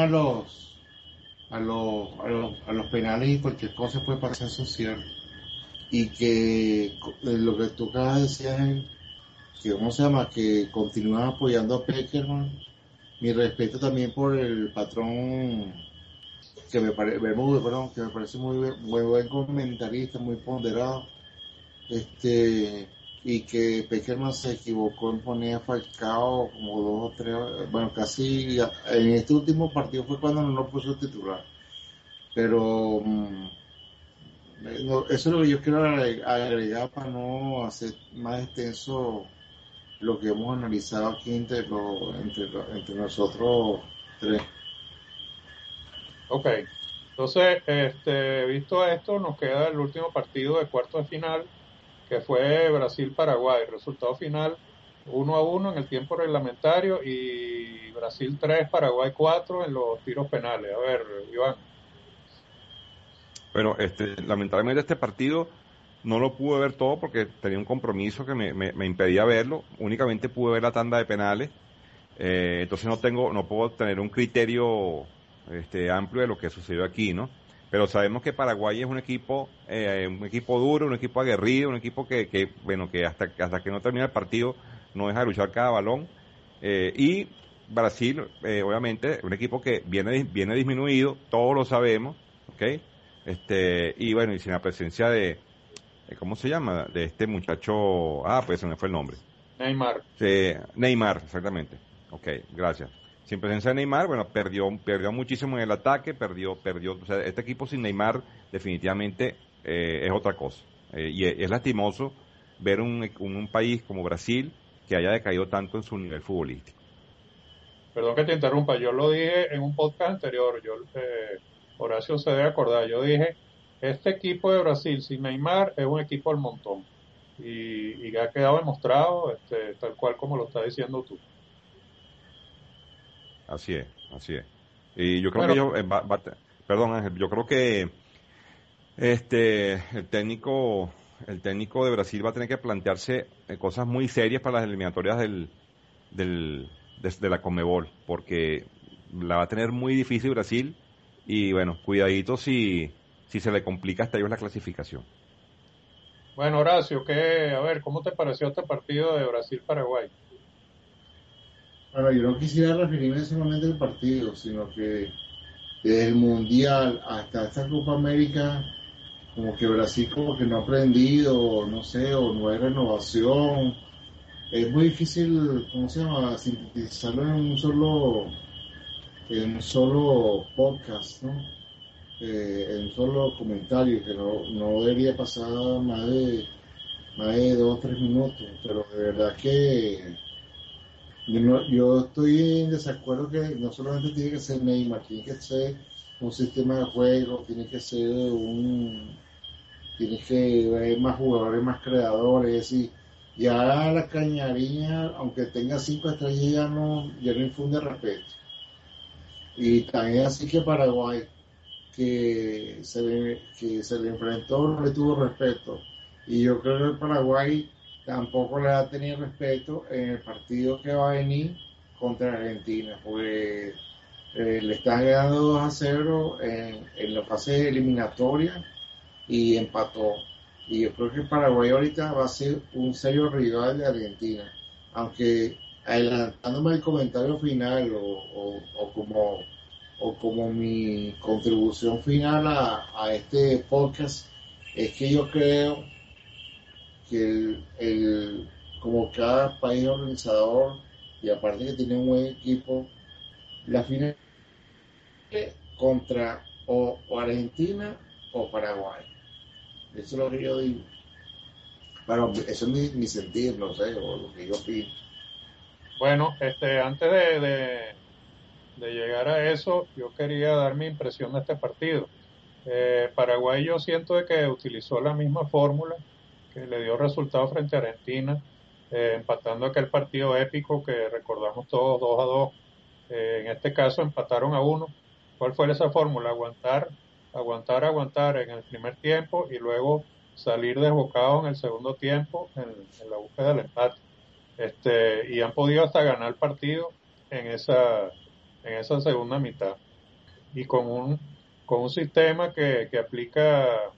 a los penales y cualquier cosa puede pasar, eso es cierto. Y que lo que tú acabas de decir es que, ¿cómo se llama? Que continúan apoyando a Peckerman. Mi respeto también por el patrón que me parece muy buen comentarista, muy ponderado. Este, y que Peckerman se equivocó en poner a Falcao como 2 o 3, bueno, casi en este último partido fue cuando no lo puso titular. Pero eso es lo que yo quiero agregar para no hacer más extenso lo que hemos analizado aquí entre nosotros tres. Ok, entonces, visto esto, nos queda el último partido de cuartos de final, que fue Brasil-Paraguay. Resultado final 1-1 en el tiempo reglamentario y Brasil 3, Paraguay 4 en los tiros penales. A ver, Iván. Bueno, lamentablemente este partido no lo pude ver todo porque tenía un compromiso que me impedía verlo. Únicamente pude ver la tanda de penales. Entonces no puedo tener un criterio amplio de lo que sucedió aquí, ¿no? Pero sabemos que Paraguay es un equipo duro, un equipo aguerrido, un equipo bueno, que hasta que no termina el partido no deja de luchar cada balón. Y Brasil, obviamente, un equipo que viene disminuido, todos lo sabemos, ¿ok? Y bueno, y sin la presencia ¿cómo se llama? De este muchacho, pues se me fue el nombre. Neymar. Neymar, exactamente. Ok, gracias. Sin presencia de Neymar, bueno, perdió muchísimo en el ataque, o sea, este equipo sin Neymar definitivamente es otra cosa. Y es lastimoso ver un país como Brasil que haya decaído tanto en su nivel futbolístico. Perdón que te interrumpa, yo lo dije en un podcast anterior, Horacio se debe acordar, yo dije, este equipo de Brasil sin Neymar es un equipo al montón y ha quedado demostrado tal cual como lo está diciendo tú. Así es, así es. Y yo creo que Bueno, perdón Ángel, yo creo que Este, el técnico, el técnico de Brasil va a tener que plantearse cosas muy serias para las eliminatorias de la Conmebol, porque la va a tener muy difícil Brasil y bueno, cuidadito si se le complica hasta ellos la clasificación. bueno, Horacio, a ver, ¿cómo te pareció este partido de Brasil-Paraguay? Bueno, yo no quisiera referirme solamente al partido, sino que desde el Mundial hasta esta Copa América, como que Brasil como que no ha aprendido, no sé, o no hay renovación. Es muy difícil, ¿cómo se llama?, sintetizarlo en un solo podcast, ¿no? En un solo comentario, que no debería pasar más de 2 o 3 minutos, pero de verdad que yo estoy en desacuerdo que no solamente tiene que ser Neymar, tiene que ser un sistema de juego, tiene que haber más jugadores, más creadores, es decir, ya la cañaría, aunque tenga 5 estrellas, ya no infunde respeto. Y también así que Paraguay, que se le enfrentó, no le tuvo respeto. Y yo creo que el Paraguay tampoco le va a tener respeto en el partido que va a venir contra Argentina, porque le están ganando 2-0 en la fase eliminatoria y empató. Y yo creo que Paraguay ahorita va a ser un serio rival de Argentina. Aunque adelantándome el comentario final o como mi contribución final a este podcast, es que yo creo que como cada país organizador, y aparte que tiene un buen equipo, la final contra o Argentina o Paraguay. Eso es lo que yo digo. Bueno, eso es mi sentir, no sé, o lo que yo opino. Bueno, antes de llegar a eso, yo quería dar mi impresión de este partido. Paraguay yo siento de que utilizó la misma fórmula que le dio resultado frente a Argentina, empatando aquel partido épico que recordamos todos 2-2. En este caso empataron a 1. ¿Cuál fue esa fórmula? Aguantar, aguantar, aguantar en el primer tiempo y luego salir desbocados en el segundo tiempo en la búsqueda del empate. Y han podido hasta ganar el partido en esa segunda mitad. Y con un sistema que aplica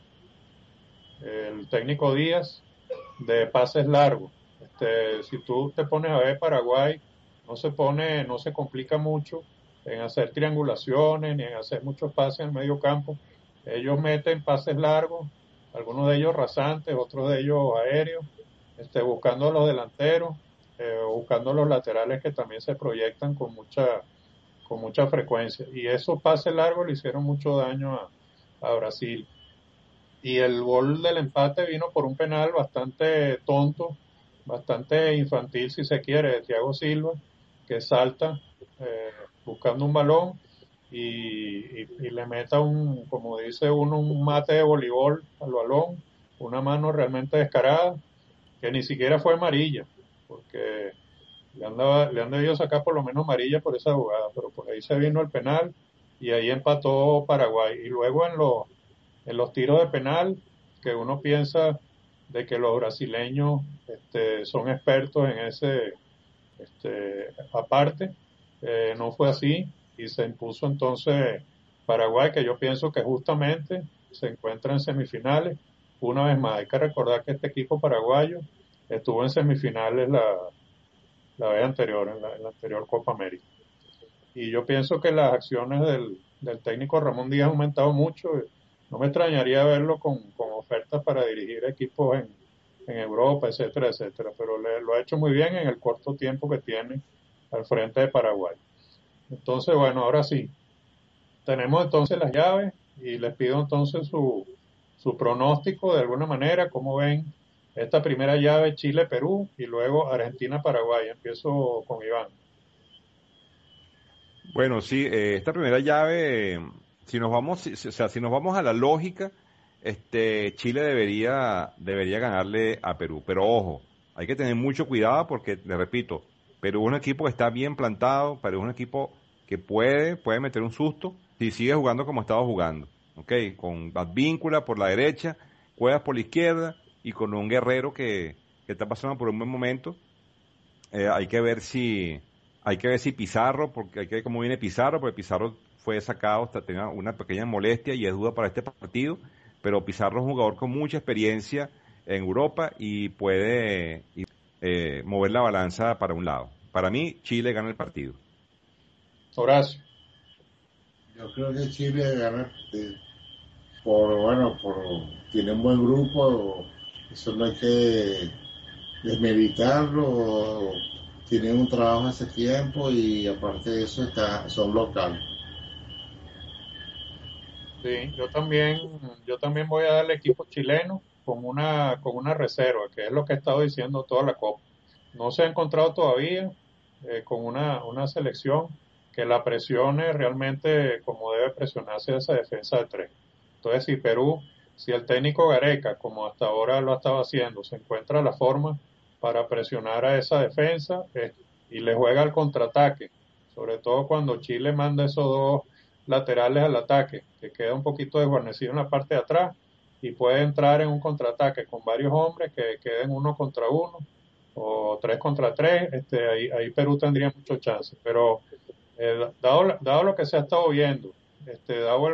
el técnico Díaz de pases largos. Si tú te pones a ver Paraguay, no se complica mucho en hacer triangulaciones ni en hacer muchos pases en el medio campo. Ellos meten pases largos, algunos de ellos rasantes, otros de ellos aéreos, buscando a los delanteros, buscando a los laterales que también se proyectan con mucha frecuencia. Y esos pases largos le hicieron mucho daño a Brasil. Y el gol del empate vino por un penal bastante tonto, bastante infantil si se quiere, de Thiago Silva, que salta eh, buscando un balón y le meta como dice uno, un mate de voleibol al balón, una mano realmente descarada, que ni siquiera fue amarilla, porque le han debido sacar por lo menos amarilla por esa jugada, pero por ahí se vino el penal y ahí empató Paraguay. Y luego en los tiros de penal, que uno piensa de que los brasileños son expertos en ese aparte, no fue así y se impuso entonces Paraguay, que yo pienso que justamente se encuentra en semifinales. Una vez más, hay que recordar que este equipo paraguayo estuvo en semifinales la vez anterior, en la anterior Copa América. Y yo pienso que las acciones del técnico Ramón Díaz han aumentado mucho. No me extrañaría verlo con ofertas para dirigir equipos en Europa, etcétera, etcétera. Pero lo ha hecho muy bien en el corto tiempo que tiene al frente de Paraguay. Entonces, bueno, ahora sí, tenemos entonces las llaves y les pido entonces su pronóstico de alguna manera, cómo ven esta primera llave Chile-Perú y luego Argentina-Paraguay. Empiezo con Iván. Bueno, sí, esta primera llave, si nos vamos a la lógica, Chile debería ganarle a Perú. Pero ojo, hay que tener mucho cuidado porque, le repito, Perú es un equipo que está bien plantado, Perú es un equipo que puede meter un susto si sigue jugando como estaba jugando. ¿Ok? Con Advíncula por la derecha, Cuevas por la izquierda y con un Guerrero que está pasando por un buen momento. Hay que ver si Pizarro, porque hay que ver cómo viene Pizarro, porque Pizarro fue sacado, hasta tenía una pequeña molestia y es duda para este partido, pero Pizarro es un jugador con mucha experiencia en Europa y puede mover la balanza para un lado. Para mí, Chile gana el partido. Horacio. Yo creo que Chile gana tiene un buen grupo, eso no hay que desmeritarlo, tienen un trabajo hace tiempo y aparte de eso son locales. Sí, yo también voy a darle equipo chileno. con una reserva, que es lo que he estado diciendo toda la Copa. No se ha encontrado todavía con una selección que la presione realmente como debe presionarse esa defensa de tres. Entonces, si Perú, si el técnico Gareca, como hasta ahora lo ha estado haciendo, se encuentra la forma para presionar a esa defensa y le juega al contraataque, sobre todo cuando Chile manda esos dos laterales al ataque, que queda un poquito desguarnecido en la parte de atrás y puede entrar en un contraataque con varios hombres que queden uno contra uno o tres contra tres, ahí Perú tendría mucho chance. Pero dado lo que se ha estado viendo, dado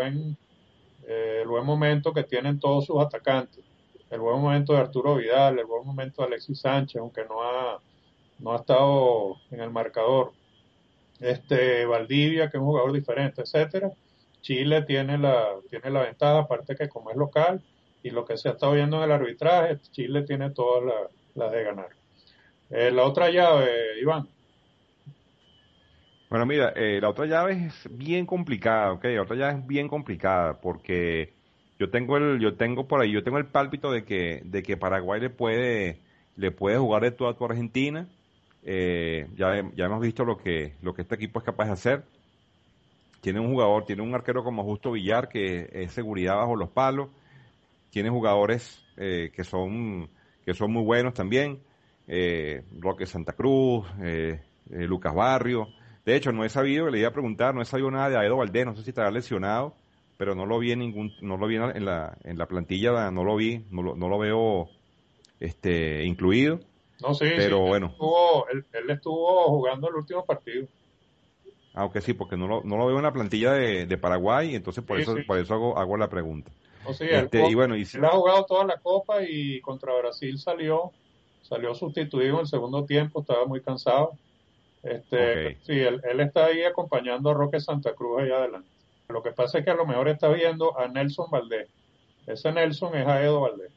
el buen momento que tienen todos sus atacantes, el buen momento de Arturo Vidal, el buen momento de Alexis Sánchez, aunque no ha estado en el marcador, Valdivia, que es un jugador diferente, etcétera. Chile tiene la ventaja, aparte que como es local, y lo que se ha estado viendo en el arbitraje, Chile tiene todas las de ganar. La otra llave, Iván. Bueno, mira, la otra llave es bien complicada, ¿ok? La otra llave es bien complicada porque yo tengo el pálpito de que Paraguay le puede jugar de tú a tu Argentina. Ya hemos visto lo que este equipo es capaz de hacer. Tiene un arquero como Justo Villar que es seguridad bajo los palos. Tiene jugadores que son muy buenos también. Roque Santa Cruz, Lucas Barrio. De hecho, no he sabido, le iba a preguntar, no he sabido nada de Aedo Valdés, no sé si estará lesionado, pero no lo vi no lo vi en la plantilla, no lo vi, no lo veo incluido. No, sí, sí, Pero bueno, él estuvo jugando el último partido. aunque sí, porque no lo veo en la plantilla de Paraguay, entonces Sí, sí, por eso hago la pregunta. no, sí, Y bueno, y él ha jugado toda la Copa y contra Brasil salió sustituido en el segundo tiempo, estaba muy cansado. ok. Sí, él está ahí acompañando a Roque Santa Cruz allá adelante. Lo que pasa es que a lo mejor está viendo a Nelson Valdés. Ese Nelson es Aedo Valdés.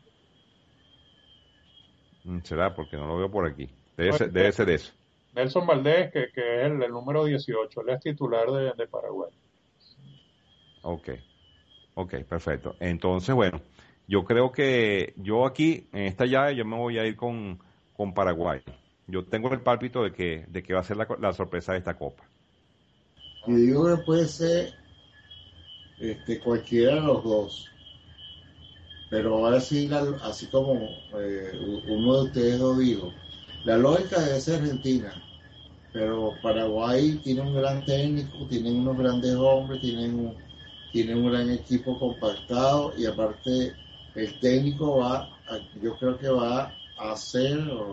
Será porque no lo veo por aquí. No, Debe ser eso. Nelson Valdés, que es el número 18, él es titular de Paraguay. Ok, ok, perfecto. Entonces, bueno, yo creo que yo aquí, en esta llave, yo me voy a ir con Paraguay. Yo tengo el pálpito de que va a ser la sorpresa de esta copa. Y digo que puede ser cualquiera de los dos, pero ahora sí, así como uno de ustedes lo dijo, la lógica debe ser Argentina, pero Paraguay tiene un gran técnico, tienen unos grandes hombres, tienen un gran equipo compactado y aparte el técnico yo creo que va a hacer,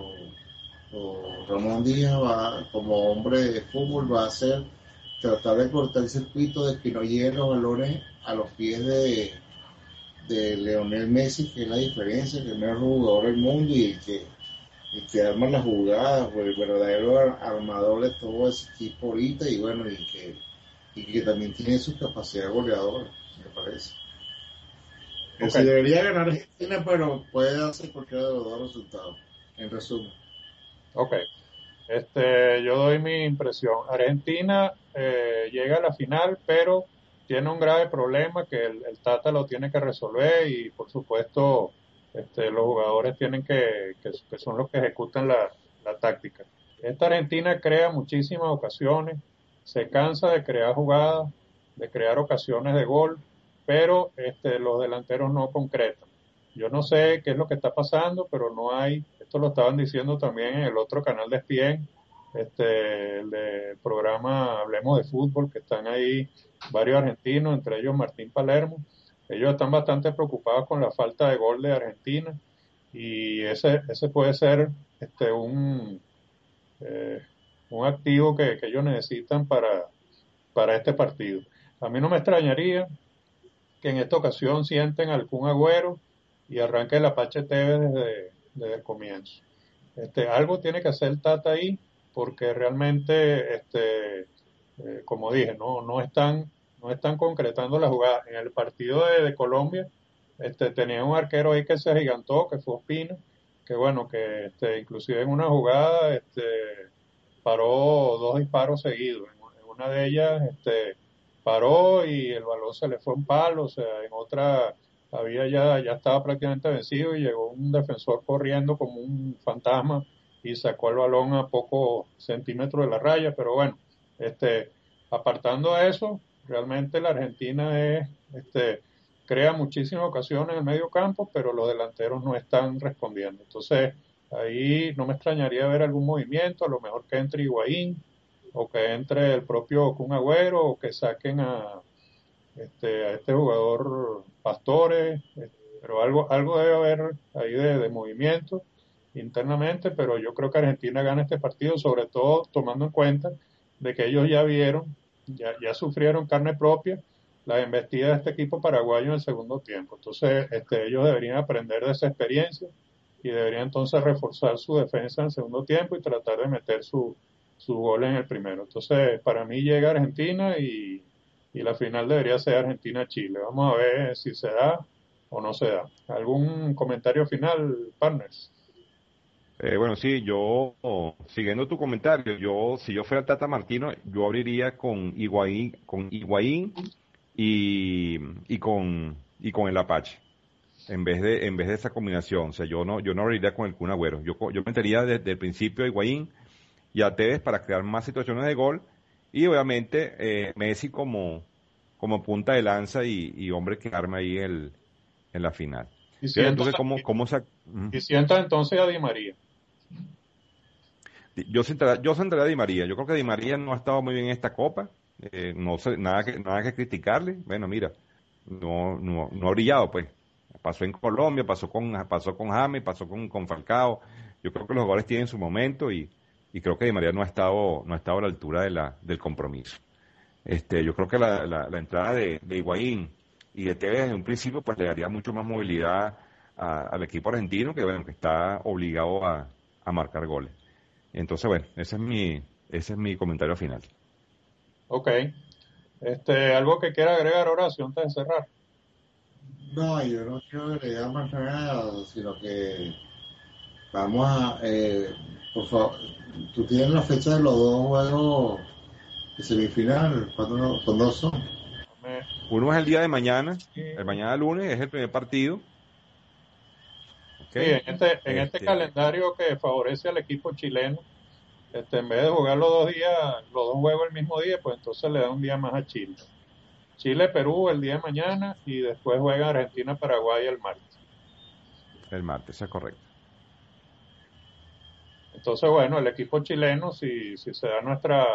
o Ramón Díaz va, como hombre de fútbol, va a hacer, tratar de cortar el circuito de que no lleguen los balones a los pies de Leonel Messi, que es la diferencia, que es el mejor jugador del mundo y el que arma las jugadas, pues, el verdadero armador de todo ese equipo ahorita y bueno, y que también tiene su capacidad goleadora, me parece. Que Ok, si debería ganar Argentina, pero puede darse cualquiera de los dos resultados, en resumen. ok. Yo doy mi impresión. Argentina llega a la final, pero tiene un grave problema que el Tata lo tiene que resolver y por supuesto los jugadores tienen que son los que ejecutan la táctica. Esta Argentina crea muchísimas ocasiones, se cansa de crear jugadas, de crear ocasiones de gol, pero los delanteros no concretan. Yo no sé qué es lo que está pasando, pero no hay, esto lo estaban diciendo también en el otro canal de ESPN, el de programa Hablemos de Fútbol, que están ahí varios argentinos, entre ellos Martín Palermo. Ellos están bastante preocupados con la falta de gol de Argentina y ese puede ser este, un, eh, un activo que ellos necesitan para este partido. A mí no me extrañaría que en esta ocasión sienten al Kun Agüero y arranque el Apache Tevez desde el comienzo. Algo tiene que hacer el Tata ahí porque realmente, como dije, no están concretando la jugada. En el partido de Colombia, tenía un arquero ahí que se agigantó, que fue Ospina, que bueno, que inclusive en una jugada, paró dos disparos seguidos. En una de ellas, paró y el balón se le fue un palo, o sea, en otra ya estaba prácticamente vencido y llegó un defensor corriendo como un fantasma y sacó el balón a pocos centímetros de la raya, pero bueno, este, apartando a eso, realmente la Argentina crea muchísimas ocasiones en el medio campo, pero los delanteros no están respondiendo. Entonces, ahí no me extrañaría ver algún movimiento, a lo mejor que entre Higuaín, o que entre el propio Kun Agüero, o que saquen a este jugador Pastores, pero algo debe haber ahí de movimiento internamente, pero yo creo que Argentina gana este partido, sobre todo tomando en cuenta de que ellos ya vieron, ya sufrieron carne propia la embestida de este equipo paraguayo en el segundo tiempo. Entonces, ellos deberían aprender de esa experiencia y deberían entonces reforzar su defensa en el segundo tiempo y tratar de meter su gol en el primero. Entonces, para mí llega Argentina y la final debería ser Argentina-Chile. Vamos a ver si se da o no se da. ¿Algún comentario final, partners? Bueno, sí, siguiendo tu comentario, si yo fuera el Tata Martino, yo abriría con Higuaín y con el Apache, en vez de esa combinación. O sea, yo no abriría con el Kun Agüero. Yo metería desde el principio a Higuaín y a Tevez para crear más situaciones de gol, y obviamente Messi como punta de lanza y hombre que arma ahí en la final. Y Fíjate sienta, tú que cómo se... y sienta entonces a Di María. Yo centraría a Di María. Yo creo que Di María no ha estado muy bien en esta Copa. No sé, nada que criticarle. Bueno, mira, no ha brillado, pues. Pasó en Colombia, pasó con James, pasó con Falcao. Yo creo que los goles tienen su momento y creo que Di María no ha estado a la altura del compromiso. Yo creo que la entrada de Higuaín y de Tevez en un principio pues le daría mucho más movilidad al equipo argentino, que bueno, que está obligado a marcar goles. Entonces, bueno, ese es mi comentario final. Ok. Algo que quiera agregar, Horacio, antes de cerrar. No, yo no quiero agregar más nada, sino que vamos por favor, tú tienes la fecha de los dos juegos de semifinal, ¿cuándo son? Me- Uno es el día de mañana, el Sí, mañana lunes es el primer partido, ¿ok? en este calendario que favorece al equipo chileno, en vez de jugar los 2 días, los dos juegos el mismo día, pues entonces le da un día más a Chile. Chile-Perú el día de mañana y después juega Argentina-Paraguay el martes. El martes, es correcto. Entonces, bueno, el equipo chileno, si se da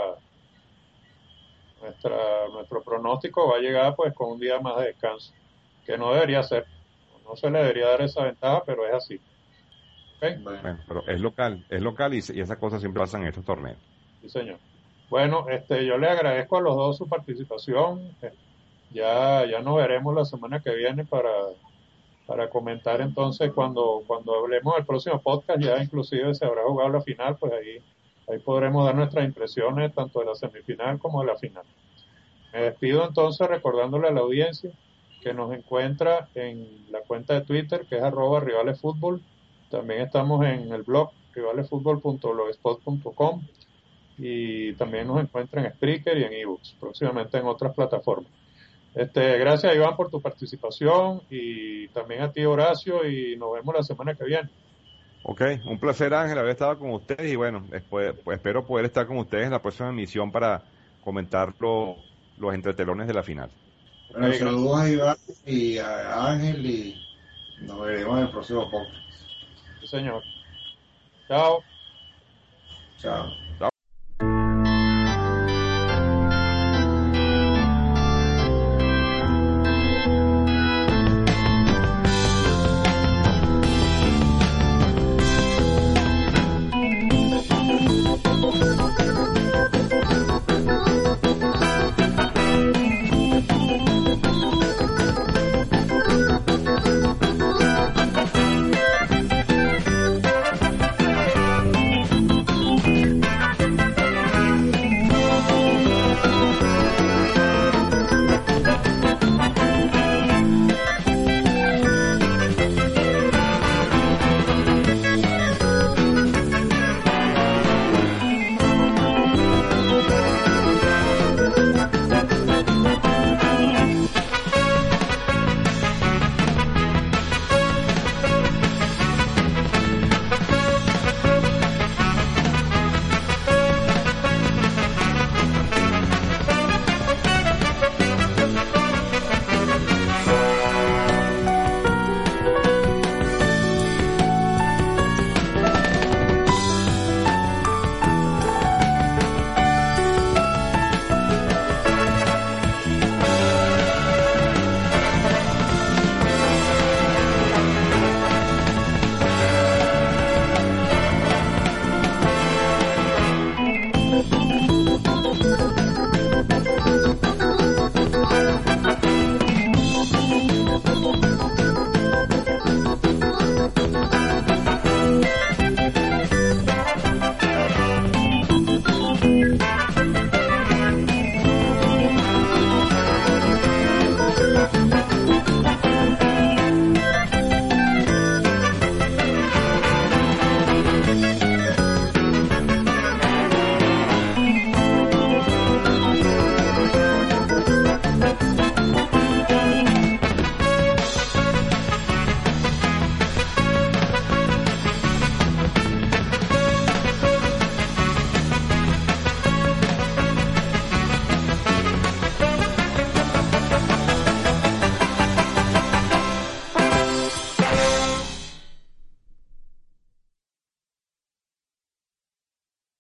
nuestro pronóstico, va a llegar pues con un día más de descanso, que no debería ser. No se le debería dar esa ventaja, pero es así. ¿Ok? Bueno, Bueno, pero es local y esas cosas siempre pasan en estos torneos. Sí, señor. Bueno, yo le agradezco a los dos su participación. Ya nos veremos la semana que viene para comentar entonces cuando hablemos del próximo podcast, ya inclusive se habrá jugado la final, pues ahí podremos dar nuestras impresiones tanto de la semifinal como de la final. Me despido entonces recordándole a la audiencia que nos encuentra en la cuenta de Twitter, que es @rivalesfutbol. También estamos en el blog rivalesfutbol.blogspot.com y también nos encuentra en Spreaker y en eBooks, próximamente en otras plataformas. Gracias, Iván, por tu participación y también a ti, Horacio, y nos vemos la semana que viene. Ok, un placer, Ángel, haber estado con ustedes y bueno, después, pues, espero poder estar con ustedes en la próxima emisión para comentar los entretelones de la final. Ok, bueno, gracias, saludos a Iván y a Ángel y nos veremos en el próximo podcast. sí, señor. Chao. Chao.